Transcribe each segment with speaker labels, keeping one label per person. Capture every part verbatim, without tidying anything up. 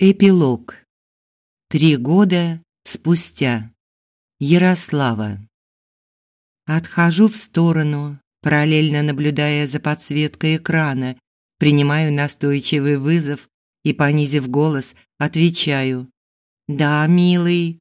Speaker 1: Эпилог. Три года спустя. Ярослава. Отхожу в сторону, параллельно наблюдая за подсветкой экрана, принимаю настойчивый вызов и, понизив голос, отвечаю: «Да, милый,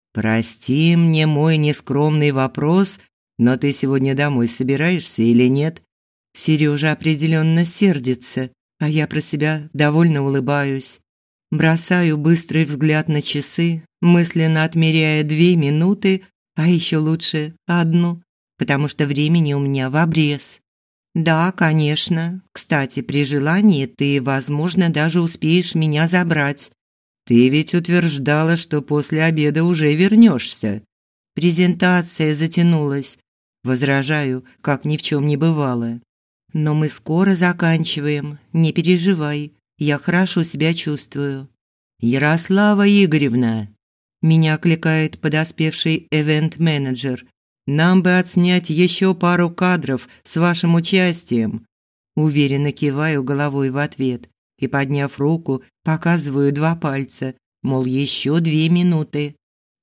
Speaker 1: прости мне мой нескромный вопрос, но ты сегодня домой собираешься или нет?» Сережа определенно сердится, а я про себя довольно улыбаюсь. Бросаю быстрый взгляд на часы, мысленно отмеряя две минуты, а еще лучше одну, потому что времени у меня в обрез. Да, конечно. Кстати, при желании ты, возможно, даже успеешь меня забрать. Ты ведь утверждала, что после обеда уже вернешься. Презентация затянулась. Возражаю, как ни в чем не бывало. Но мы скоро заканчиваем, не переживай. Я хорошо себя чувствую. Ярослава Игоревна, меня окликает подоспевший ивент-менеджер. Нам бы отснять еще пару кадров с вашим участием. Уверенно киваю головой в ответ и, подняв руку, показываю два пальца, мол, еще две минуты.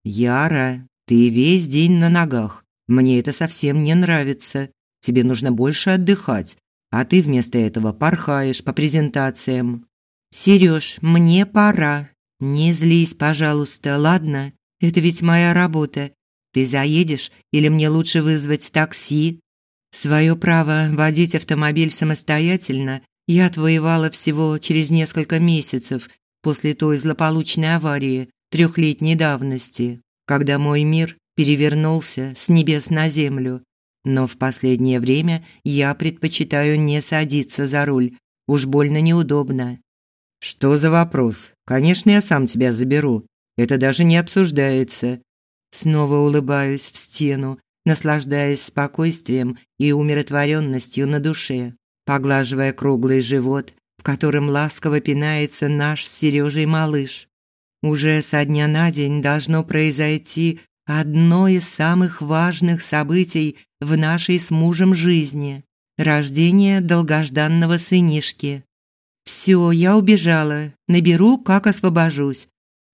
Speaker 1: Яра, ты весь день на ногах. Мне это совсем не нравится. Тебе нужно больше отдыхать, а ты вместо этого порхаешь по презентациям. Серёж, мне пора. Не злись, пожалуйста, ладно? Это ведь моя работа. Ты заедешь или мне лучше вызвать такси? Своё право водить автомобиль самостоятельно я отвоевала всего через несколько месяцев после той злополучной аварии трехлетней давности, когда мой мир перевернулся с небес на землю. Но в последнее время я предпочитаю не садиться за руль. Уж больно неудобно. Что за вопрос? Конечно, я сам тебя заберу. Это даже не обсуждается. Снова улыбаюсь в стену, наслаждаясь спокойствием и умиротворенностью на душе, поглаживая круглый живот, в котором ласково пинается наш с Сережей малыш. Уже со дня на день должно произойти одно из самых важных событий в нашей с мужем жизни – рождение долгожданного сынишки. Все, я убежала, наберу, как освобожусь.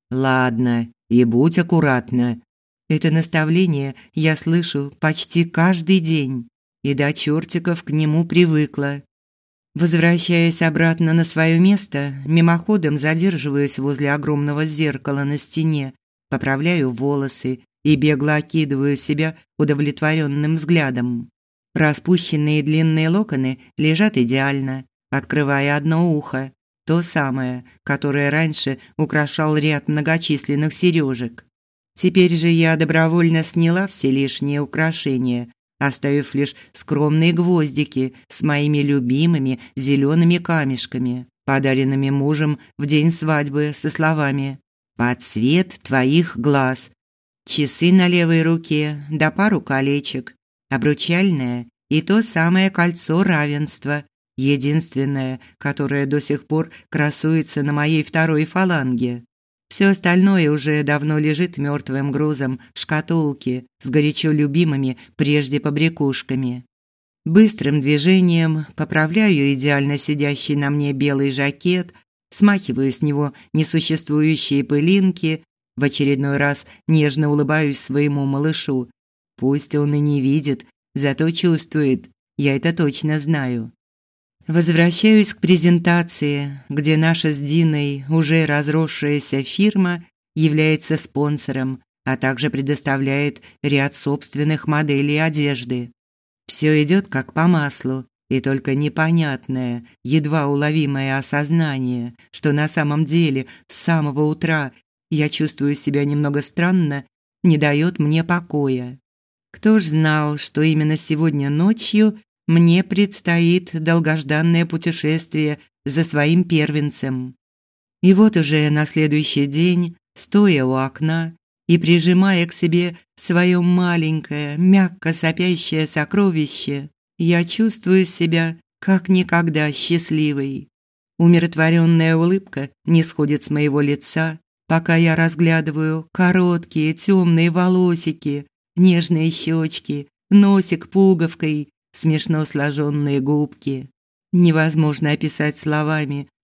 Speaker 1: Ладно, и будь аккуратна. Это наставление я слышу почти каждый день, и до чертиков к нему привыкла. Возвращаясь обратно на свое место, мимоходом задерживаюсь возле огромного зеркала на стене, поправляю волосы и бегло окидываю себя удовлетворенным взглядом. Распущенные длинные локоны лежат идеально, открывая одно ухо, то самое, которое раньше украшал ряд многочисленных сережек. Теперь же я добровольно сняла все лишние украшения, оставив лишь скромные гвоздики с моими любимыми зелеными камешками, подаренными мужем в день свадьбы со словами «Под цвет твоих глаз», часы на левой руке да пару колечек, обручальное и то самое кольцо равенства, единственное, которое до сих пор красуется на моей второй фаланге. Все остальное уже давно лежит мертвым грузом в шкатулке с горячо любимыми прежде побрякушками. Быстрым движением поправляю идеально сидящий на мне белый жакет, смахиваю с него несуществующие пылинки, в очередной раз нежно улыбаюсь своему малышу. Пусть он и не видит, зато чувствует, я это точно знаю. Возвращаюсь к презентации, где наша с Диной уже разросшаяся фирма является спонсором, а также предоставляет ряд собственных моделей одежды. Все идет как по маслу, и только непонятное, едва уловимое осознание, что на самом деле с самого утра я чувствую себя немного странно, не дает мне покоя. Кто ж знал, что именно сегодня ночью мне предстоит долгожданное путешествие за своим первенцем. И вот уже на следующий день, стоя у окна и прижимая к себе свое маленькое, мягко сопящее сокровище, я чувствую себя как никогда счастливой. Умиротворенная улыбка не сходит с моего лица, пока я разглядываю короткие темные волосики, нежные щечки, носик пуговкой, смешно сложенные губки. Невозможно описать словами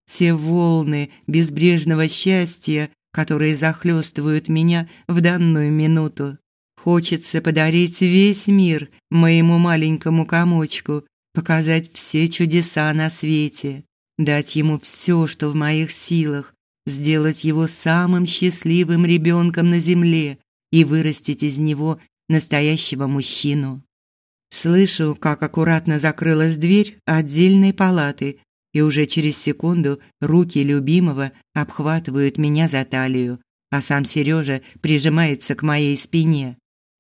Speaker 1: те волны безбрежного счастья, которые захлестывают меня в данную минуту. Хочется подарить весь мир моему маленькому комочку, показать все чудеса на свете, дать ему все, что в моих силах, сделать его самым счастливым ребенком на земле и вырастить из него настоящего мужчину. Слышу, как аккуратно закрылась дверь отдельной палаты, и уже через секунду руки любимого обхватывают меня за талию, а сам Сережа прижимается к моей спине.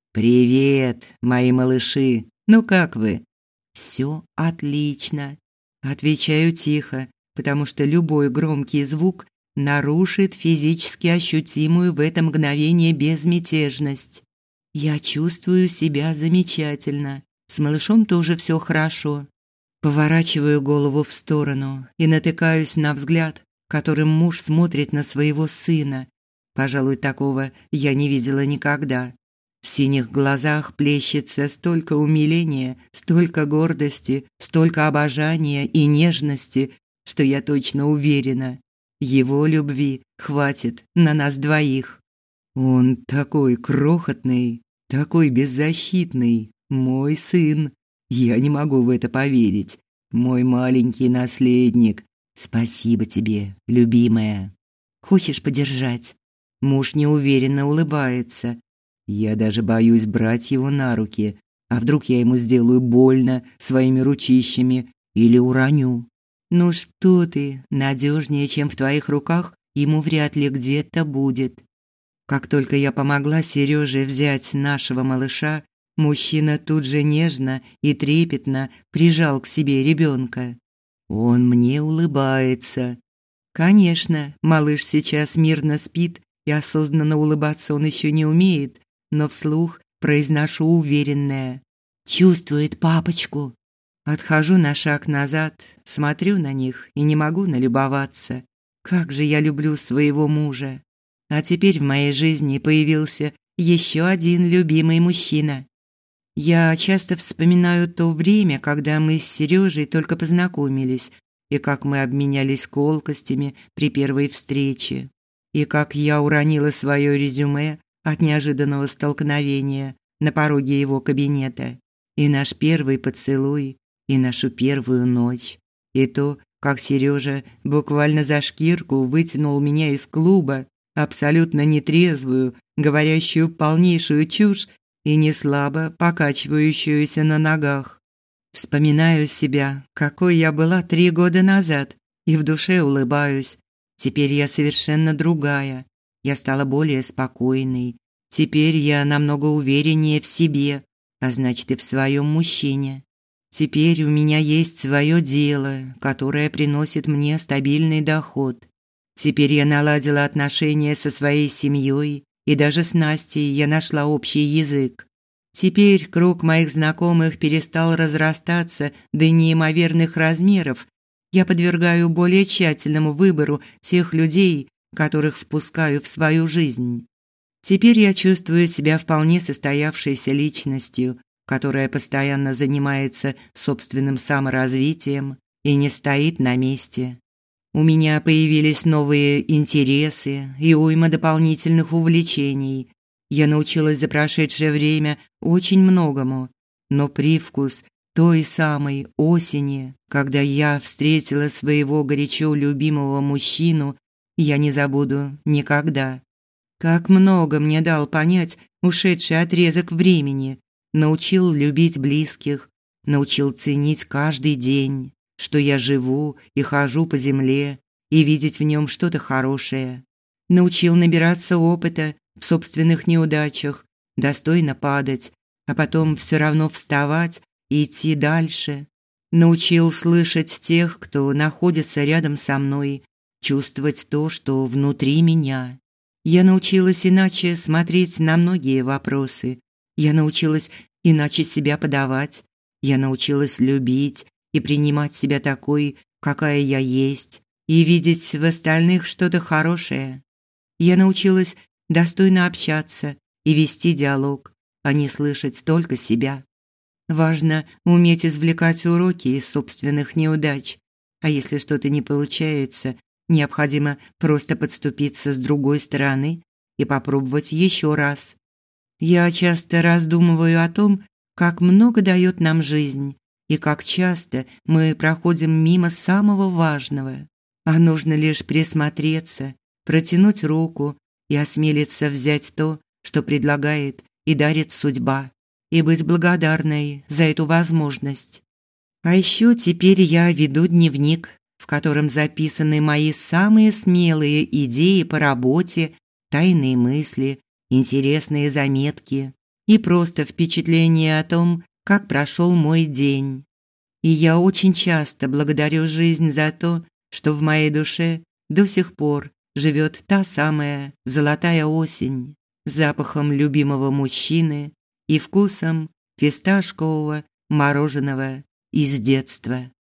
Speaker 1: «Привет, мои малыши! Ну как вы?» «Все отлично», – отвечаю тихо, потому что любой громкий звук нарушит физически ощутимую в это мгновение безмятежность. Я чувствую себя замечательно. С малышом тоже все хорошо. Поворачиваю голову в сторону и натыкаюсь на взгляд, которым муж смотрит на своего сына. Пожалуй, такого я не видела никогда. В синих глазах плещется столько умиления, столько гордости, столько обожания и нежности, что я точно уверена, его любви хватит на нас двоих. Он такой крохотный, такой беззащитный, мой сын. Я не могу в это поверить. Мой маленький наследник. Спасибо тебе, любимая. Хочешь подержать? Муж неуверенно улыбается. Я даже боюсь брать его на руки. А вдруг я ему сделаю больно своими ручищами или уроню? Ну что ты, надежнее, чем в твоих руках, ему вряд ли где-то будет. Как только я помогла Сереже взять нашего малыша, мужчина тут же нежно и трепетно прижал к себе ребенка. Он мне улыбается. Конечно, малыш сейчас мирно спит, и осознанно улыбаться он еще не умеет, но вслух произношу уверенное: «Чувствует папочку». Отхожу на шаг назад, смотрю на них и не могу налюбоваться. Как же я люблю своего мужа. А теперь в моей жизни появился еще один любимый мужчина. Я часто вспоминаю то время, когда мы с Сережей только познакомились, и как мы обменялись колкостями при первой встрече, и как я уронила свое резюме от неожиданного столкновения на пороге его кабинета, и наш первый поцелуй, и нашу первую ночь, и то, как Сережа буквально за шкирку вытянул меня из клуба, абсолютно нетрезвую, говорящую полнейшую чушь и неслабо покачивающуюся на ногах. Вспоминаю себя, какой я была три года назад, и в душе улыбаюсь. Теперь я совершенно другая. Я стала более спокойной. Теперь я намного увереннее в себе, а значит и в своем мужчине. Теперь у меня есть свое дело, которое приносит мне стабильный доход. Теперь я наладила отношения со своей семьей, и даже с Настей я нашла общий язык. Теперь круг моих знакомых перестал разрастаться до неимоверных размеров. Я подвергаю более тщательному выбору тех людей, которых впускаю в свою жизнь. Теперь я чувствую себя вполне состоявшейся личностью, которая постоянно занимается собственным саморазвитием и не стоит на месте. У меня появились новые интересы и уйма дополнительных увлечений. Я научилась за прошедшее время очень многому, но привкус той самой осени, когда я встретила своего горячо любимого мужчину, я не забуду никогда. Как много мне дал понять ушедший отрезок времени, научил любить близких, научил ценить каждый день, что я живу и хожу по земле, и видеть в нем что-то хорошее. Научил набираться опыта в собственных неудачах, достойно падать, а потом все равно вставать и идти дальше. Научил слышать тех, кто находится рядом со мной, чувствовать то, что внутри меня. Я научилась иначе смотреть на многие вопросы. Я научилась иначе себя подавать. Я научилась любить и принимать себя такой, какая я есть, и видеть в остальных что-то хорошее. Я научилась достойно общаться и вести диалог, а не слышать только себя. Важно уметь извлекать уроки из собственных неудач, А если что-то не получается, необходимо просто подступиться с другой стороны и попробовать еще раз. Я часто раздумываю о том, как много дает нам жизнь и как часто мы проходим мимо самого важного. А нужно лишь присмотреться, протянуть руку и осмелиться взять то, что предлагает и дарит судьба, и быть благодарной за эту возможность. А еще теперь я веду дневник, в котором записаны мои самые смелые идеи по работе, тайные мысли, интересные заметки и просто впечатления о том, как прошел мой день. И я очень часто благодарю жизнь за то, что в моей душе до сих пор живет та самая золотая осень с запахом любимого мужчины и вкусом фисташкового мороженого из детства.